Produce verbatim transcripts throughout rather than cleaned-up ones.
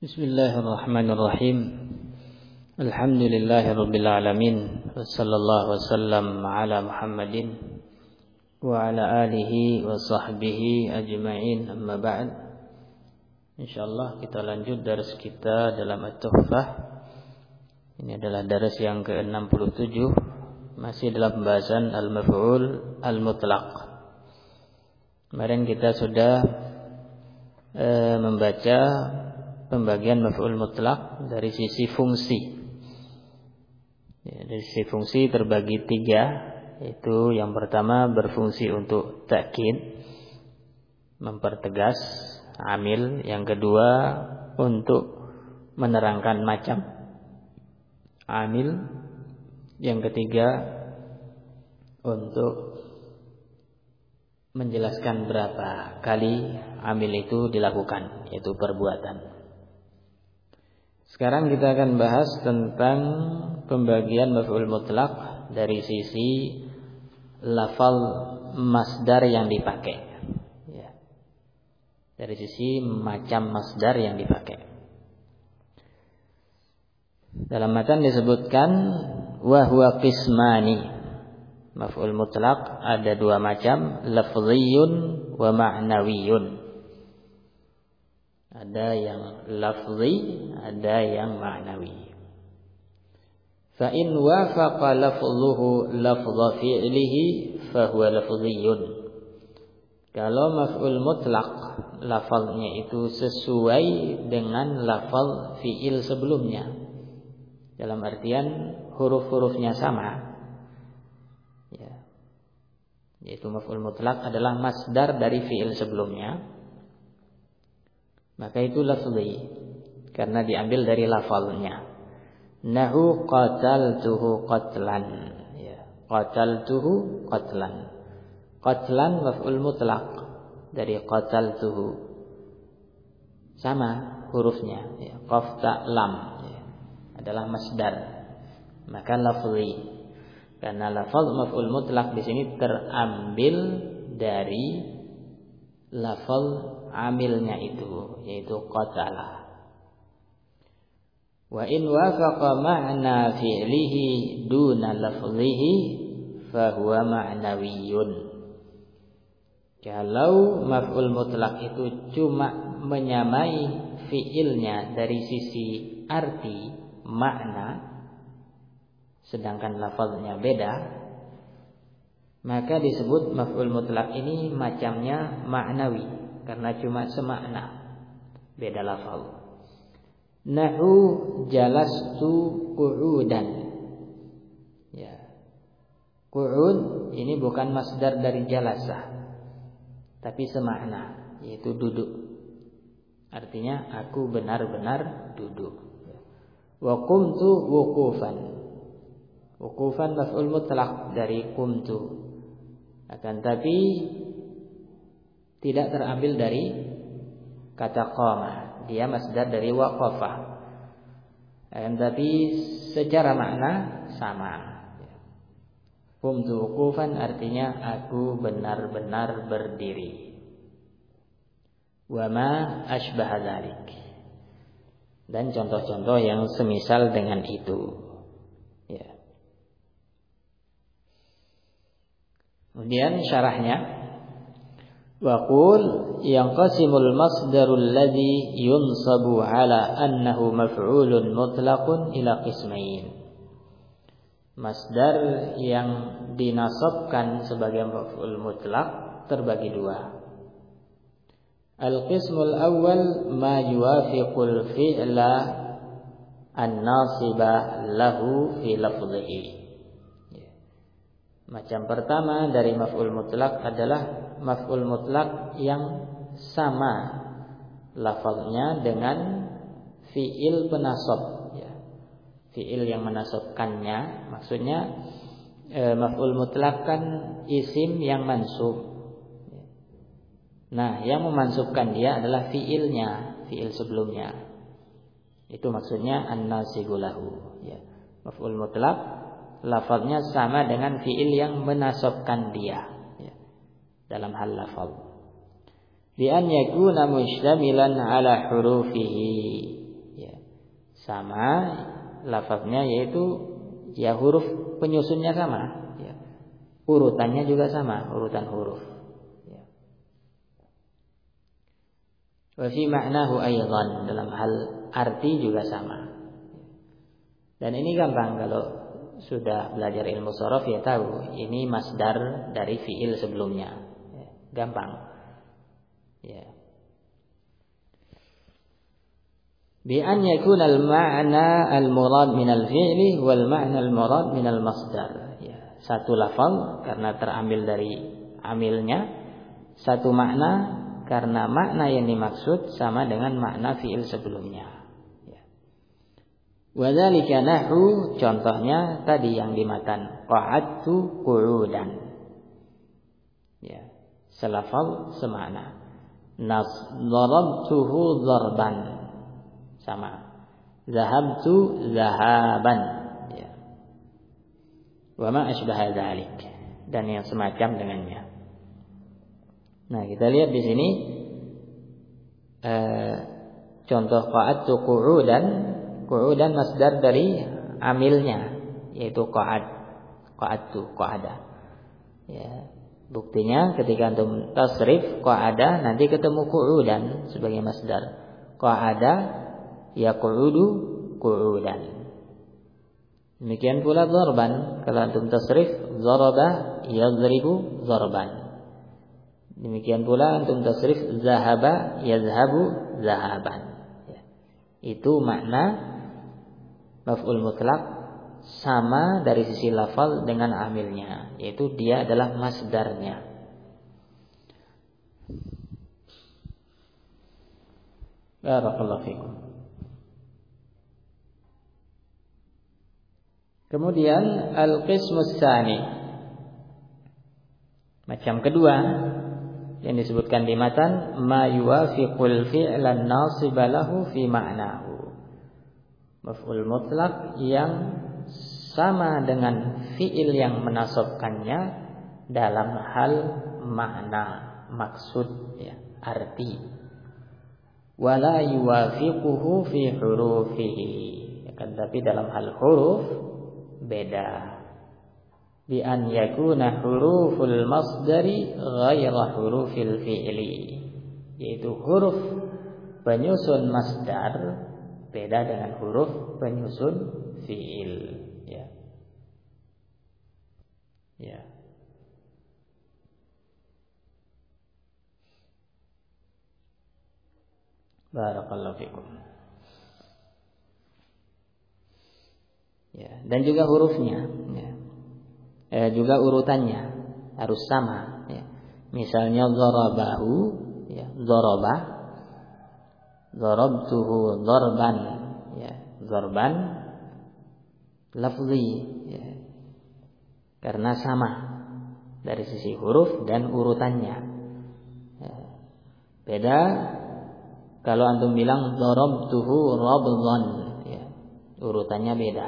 Bismillahirrahmanirrahim. Alhamdulillahirabbil alamin. Wassallallahu wasallam ala Muhammadin wa ala alihi wa sahbihi ajma'in. Amma ba'd. Insyaallah kita lanjut daras kita dalam At-Tuhfah. Ini adalah daras yang ke enam puluh tujuh, masih dalam pembahasan al-maf'ul al-mutlaq. Kemarin kita sudah e, membaca pembagian maf'ul mutlaq dari sisi fungsi. Ya, dari sisi fungsi terbagi tiga, yaitu yang pertama berfungsi untuk ta'kid, mempertegas amil. Yang kedua untuk menerangkan macam amil. Yang ketiga untuk menjelaskan berapa kali amil itu dilakukan, yaitu perbuatan. Sekarang kita akan bahas tentang pembagian maf'ul mutlaq dari sisi lafal masdar yang dipakai. Ya. Dari sisi macam masdar yang dipakai. Dalam matan disebutkan wa huwa qismani. Maf'ul mutlaq ada dua macam, lafziyun wa ma'nawiyun. Ada yang lafzi, ada yang ma'nawi. Fa in wafaqa lafzuhu lafza fi'lihi fa huwa lafziyun. Kalau maf'ul mutlaq lafalnya itu sesuai dengan lafal fi'il sebelumnya, dalam artian huruf-hurufnya sama, ya. Yaitu maf'ul mutlaq adalah masdar dari fi'il sebelumnya, maka itu lafzi karena diambil dari lafalnya. Nahu qataltuhu qatlan, ya. Qataltuhu qatlan. Qatlan maf'ul mutlaq dari qataltuhu, sama hurufnya, ya. Qaf ta lam, ya. Adalah masdar, maka lafzi. Karena lafaz maf'ul mutlaq di sini terambil dari lafal amilnya itu, yaitu qatala. Wa in wafaqa ma'na fi'lihi duna lafzihi fa huwa ma'nawiyyun. Kalau maf'ul mutlaq itu cuma menyamai fi'ilnya dari sisi arti, makna, sedangkan lafaznya beda, maka disebut maf'ul mutlaq ini macamnya ma'nawi, karena cuma semakna, beda lafal. Nahu jalastu qu'udan. Ya. Qu'ud ini bukan masdar dari jalasa, tapi semakna, yaitu duduk. Artinya aku benar-benar duduk. Wa qumtu wuqufan. Wuqufan maf'ul mutlaq dari qumtu. Akan tapi tidak terambil dari kata qama, dia masdar dari waqafa. Dan tapi secara makna sama. Qumtu wuqufan artinya aku benar-benar berdiri. Wa ma asbaha dzalik. Dan contoh-contoh yang semisal dengan itu. Ya. Kemudian syarahnya, wa qul yanqasimul masdarul ladzi yunsabu ala annahu maf'ulun mutlaqun ila qismain. Masdar yang dinasabkan sebagai maf'ul mutlaq terbagi dua. Al-qismul awwal ma yuwafiqul fi'la an-nasiba lahu fi lafdhihi. Macam pertama dari maf'ul mutlaq adalah maf'ul mutlaq yang sama lafaznya dengan fi'il penasab, ya. Fi'il yang menasabkannya, maksudnya e, maf'ul mutlaq kan isim yang mansub. Nah, yang memansubkan dia adalah fi'ilnya, fi'il sebelumnya. Itu maksudnya an-nasibu lahu, ya. Maf'ul mutlaq lafaznya sama dengan fi'il yang menasabkan dia, ya, dalam hal lafaz. Bi an yakuna mushtamilan ala hurufihi, sama lafaznya, yaitu ya huruf penyusunnya sama, ya. Urutannya juga sama, urutan huruf. Ya. Wa fi ma'nahu aydan, dalam hal arti juga sama. Dan ini gampang kalau sudah belajar ilmu shorof ya tahu ini masdar dari fiil sebelumnya. Ya, gampang. Ya. Bi an yakuna al-ma'na al-murad min al-fi'li wal ma'na al-murad min al-masdar. Ya, satu lafal karena terambil dari amilnya, satu makna karena makna yang dimaksud sama dengan makna fi'il sebelumnya. Ya. Wa dzalika nahwu, contohnya tadi yang di matan qa'adtu qu'udan. Ya, selafal semakna. Nas darabtuhu darban, sama. Zahabtu zahaban, ya. Wa ma asbaha dzalik, dan yang semacam dengannya. Nah, kita lihat di sini eh, contoh qa'adtu qu'udan. Qu'udan masdar dari amilnya, yaitu qa'ad. Qa'adtu, qa'ada. Ya, buktinya ketika antum tasrif qa'ada nanti ketemu qu'udan sebagai masdar. Qa'ada yaqudu qu'udan. Demikian pula darban, kalau antum tasrif zaraba yadribu zarban. Demikian pula antum tasrif zahaba yazhabu zahaban. Ya. Itu makna maf'ul mutlaq sama dari sisi lafal dengan amilnya, yaitu dia adalah masdarnya. Barakallahu fikum. Kemudian al-qismus tsani, macam kedua yang disebutkan di matan, ma yuwafiqul fi'lan nasiba lahu fi ma'nahu. Maf'ul mutlaq yang sama dengan fi'il yang menasabkannya dalam hal makna, maksud, ya, arti. Wala yuwafiquhu fi hurufihi, akan tapi dalam hal huruf beda. Bi an yakuna huruful masdari ghaira hurufil fi'li, yaitu huruf penyusun masdar beda dengan huruf penyusun fi'il, ya. Ya. Barakallahu fikum. Ya, dan juga hurufnya, ya. Eh, juga urutannya harus sama, ya. Misalnya dzarabahu, ya, dzaraba, dzarabtuhu dzarban, ya, dzarban lafzi, ya. Karena sama dari sisi huruf dan urutannya. Ya. Beda kalau antum bilang dzarabtuhu rabdhan, ya, urutannya beda.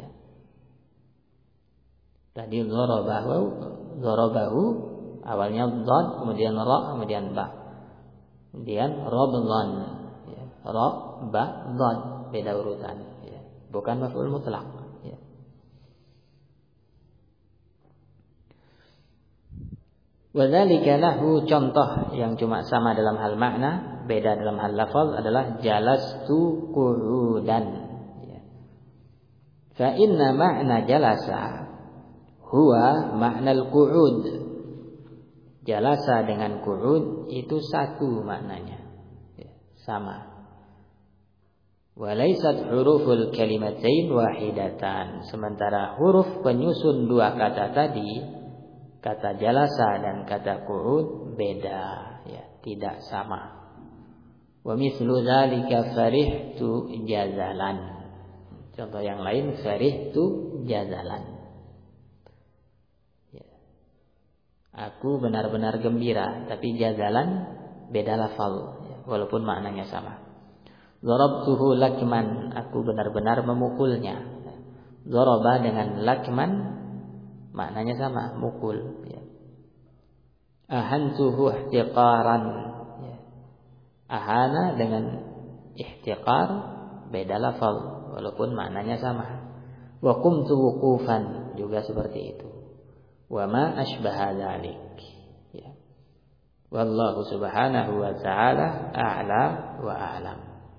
Tadi dzarabahu, dzarabahu awalnya dhad, kemudian ra, kemudian ba. Kemudian rabdhan, ya. Ra, ba, dhad, beda urutan, ya. Bukan maf'ul mutlaq, ya. Wa dzalika lahu, contoh yang cuma sama dalam hal makna, beda dalam hal lafaz adalah jalastu qu'udan, ya. Fa inna ma'na jalasa huwa ma'nal qu'ud. Jalasa dengan qu'ud itu satu maknanya, ya, sama. Walaysat huruful kalimatain wahidatan, sementara huruf penyusun dua kata tadi, kata jalasa dan kata qu'ud, beda, ya, tidak sama. Wa mithlu dzalika farihtu jazalan. Contoh yang lain farihtu jazalan. Aku benar-benar gembira, tapi jazalan beda lafal, ya, walaupun maknanya sama. Darabtuhu lakman, aku benar-benar memukulnya. Daraba dengan lakman maknanya sama, mukul, ya. Ahantuhu ihtiqaran, ya. Ahana dengan ihtiqar beda lafal, walaupun maknanya sama. Wa qumtu wuqufan juga seperti itu. Wa ma asbaha dzalik. Ya. Wallahu subhanahu wa ta'ala a'la wa a'lam.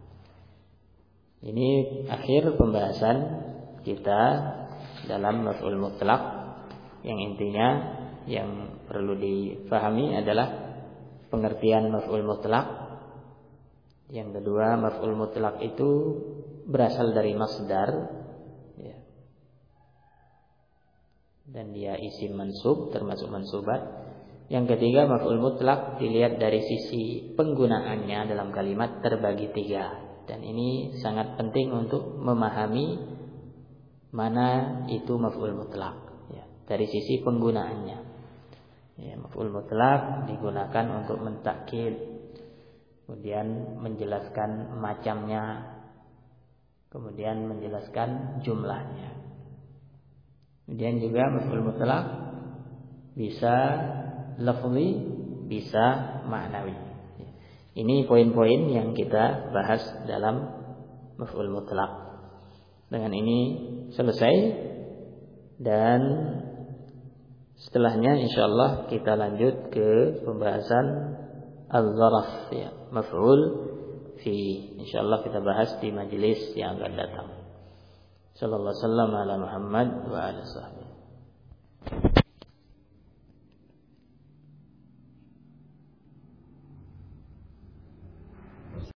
Ini akhir pembahasan kita dalam maf'ul mutlaq, yang intinya yang perlu difahami adalah pengertian maf'ul mutlaq. Yang kedua, maf'ul mutlaq itu berasal dari masdar, ya. Dan dia isim mansub, termasuk mansubat. Yang ketiga, maf'ul mutlaq dilihat dari sisi penggunaannya dalam kalimat terbagi tiga. Dan ini sangat penting untuk memahami mana itu maf'ul mutlaq, ya, dari sisi penggunaannya. Ya, maf'ul mutlaq digunakan untuk mentakkid, kemudian menjelaskan macamnya, kemudian menjelaskan jumlahnya. Kemudian juga maf'ul mutlaq bisa lafzi, bisa maknawi. Ini poin-poin yang kita bahas dalam maf'ul mutlaq. Dengan ini selesai, dan setelahnya insyaallah kita lanjut ke pembahasan al-zaraf, ya, maf'ul fi. Insyaallah kita bahas di majelis yang akan datang. Sallallahu alaihi wasallam ala Muhammad wa ala sahbihi.